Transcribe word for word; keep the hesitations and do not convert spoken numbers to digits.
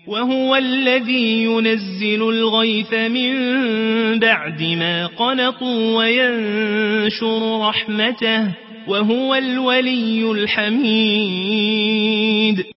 وهو الذي ينزل الغيث من بعد ما قنطوا وينشر رحمته وهو الولي الحميد